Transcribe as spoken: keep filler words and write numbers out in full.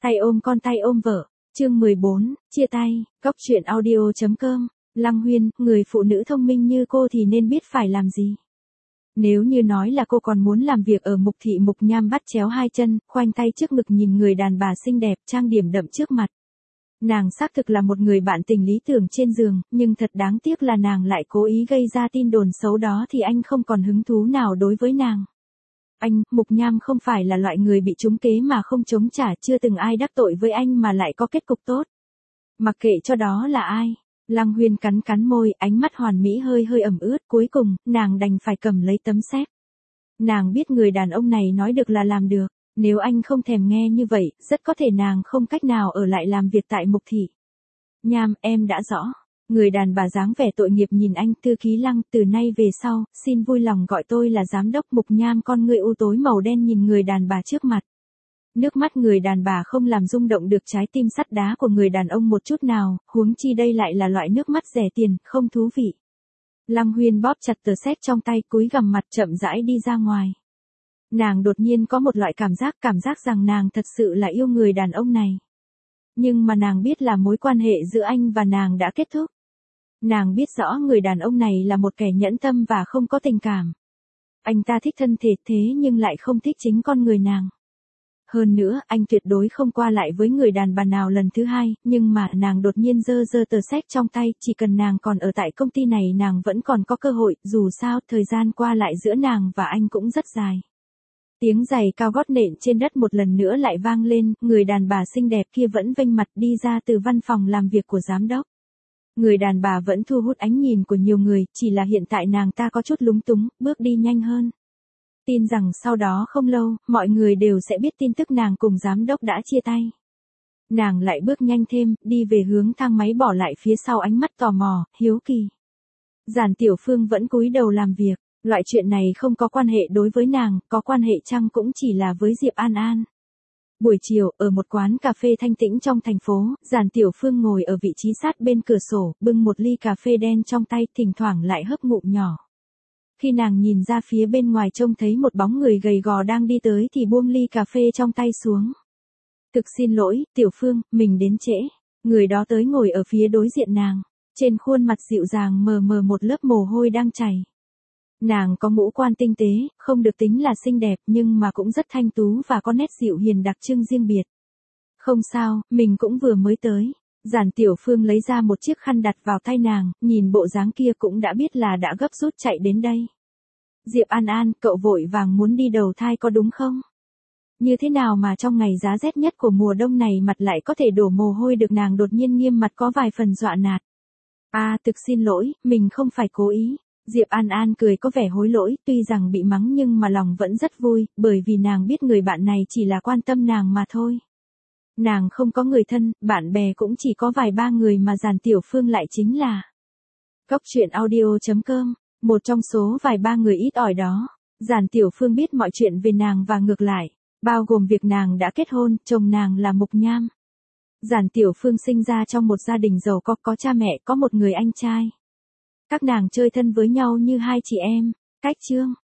Tay ôm con tay ôm vợ. Chương mười bốn, chia tay. Góc truyện audio chấm com. Lăng Huyên, người phụ nữ thông minh như cô thì nên biết phải làm gì. Nếu như nói là cô còn muốn làm việc ở Mục Thị Mục Nham bắt chéo hai chân, khoanh tay trước ngực nhìn người đàn bà xinh đẹp trang điểm đậm trước mặt. Nàng xác thực là một người bạn tình lý tưởng trên giường, nhưng thật đáng tiếc là nàng lại cố ý gây ra tin đồn xấu đó thì anh không còn hứng thú nào đối với nàng. Anh, Mục Nham không phải là loại người bị trúng kế mà không chống trả, chưa từng ai đắc tội với anh mà lại có kết cục tốt. Mặc kệ cho đó là ai. Lăng Huyên cắn cắn môi, ánh mắt hoàn mỹ hơi hơi ẩm ướt, cuối cùng, nàng đành phải cầm lấy tấm séc. Nàng biết người đàn ông này nói được là làm được, nếu anh không thèm nghe như vậy, rất có thể nàng không cách nào ở lại làm việc tại Mục Thị. Nham, em đã rõ. Người đàn bà dáng vẻ tội nghiệp nhìn anh, thư ký Lăng, từ nay về sau, xin vui lòng gọi tôi là giám đốc. Mục Nham con ngươi u tối màu đen nhìn người đàn bà trước mặt. Nước mắt người đàn bà không làm rung động được trái tim sắt đá của người đàn ông một chút nào, huống chi đây lại là loại nước mắt rẻ tiền, không thú vị. Lăng Huyên bóp chặt tờ séc trong tay, cúi gằm mặt chậm rãi đi ra ngoài. Nàng đột nhiên có một loại cảm giác, cảm giác rằng nàng thật sự là yêu người đàn ông này. Nhưng mà nàng biết là mối quan hệ giữa anh và nàng đã kết thúc. Nàng biết rõ người đàn ông này là một kẻ nhẫn tâm và không có tình cảm. Anh ta thích thân thể thế nhưng lại không thích chính con người nàng. Hơn nữa, anh tuyệt đối không qua lại với người đàn bà nào lần thứ hai, nhưng mà nàng đột nhiên giơ giơ tờ séc trong tay, chỉ cần nàng còn ở tại công ty này nàng vẫn còn có cơ hội, dù sao, thời gian qua lại giữa nàng và anh cũng rất dài. Tiếng giày cao gót nện trên đất một lần nữa lại vang lên, người đàn bà xinh đẹp kia vẫn vênh mặt đi ra từ văn phòng làm việc của giám đốc. Người đàn bà vẫn thu hút ánh nhìn của nhiều người, chỉ là hiện tại nàng ta có chút lúng túng, bước đi nhanh hơn. Tin rằng sau đó không lâu, mọi người đều sẽ biết tin tức nàng cùng giám đốc đã chia tay. Nàng lại bước nhanh thêm, đi về hướng thang máy bỏ lại phía sau ánh mắt tò mò, hiếu kỳ. Giản Tiểu Phương vẫn cúi đầu làm việc, loại chuyện này không có quan hệ đối với nàng, có quan hệ chăng cũng chỉ là với Diệp An An. Buổi chiều, ở một quán cà phê thanh tĩnh trong thành phố, Giản Tiểu Phương ngồi ở vị trí sát bên cửa sổ, bưng một ly cà phê đen trong tay, thỉnh thoảng lại hớp ngụm nhỏ. Khi nàng nhìn ra phía bên ngoài trông thấy một bóng người gầy gò đang đi tới thì buông ly cà phê trong tay xuống. Thực xin lỗi, Tiểu Phương, mình đến trễ. Người đó tới ngồi ở phía đối diện nàng. Trên khuôn mặt dịu dàng mờ mờ một lớp mồ hôi đang chảy. Nàng có ngũ quan tinh tế, không được tính là xinh đẹp nhưng mà cũng rất thanh tú và có nét dịu hiền đặc trưng riêng biệt. Không sao, mình cũng vừa mới tới. Giản Tiểu Phương lấy ra một chiếc khăn đặt vào tay nàng, nhìn bộ dáng kia cũng đã biết là đã gấp rút chạy đến đây. Diệp An An, cậu vội vàng muốn đi đầu thai có đúng không? Như thế nào mà trong ngày giá rét nhất của mùa đông này mặt lại có thể đổ mồ hôi được? Nàng đột nhiên nghiêm mặt có vài phần dọa nạt. À, thực xin lỗi, mình không phải cố ý. Diệp An An cười có vẻ hối lỗi, tuy rằng bị mắng nhưng mà lòng vẫn rất vui, bởi vì nàng biết người bạn này chỉ là quan tâm nàng mà thôi. Nàng không có người thân, bạn bè cũng chỉ có vài ba người mà Giản Tiểu Phương lại chính là. Góc truyện audio chấm com, một trong số vài ba người ít ỏi đó. Giản Tiểu Phương biết mọi chuyện về nàng và ngược lại, bao gồm việc nàng đã kết hôn, chồng nàng là Mục Nham. Giản Tiểu Phương sinh ra trong một gia đình giàu có, có cha mẹ, có một người anh trai. Các nàng chơi thân với nhau như hai chị em. Cách chương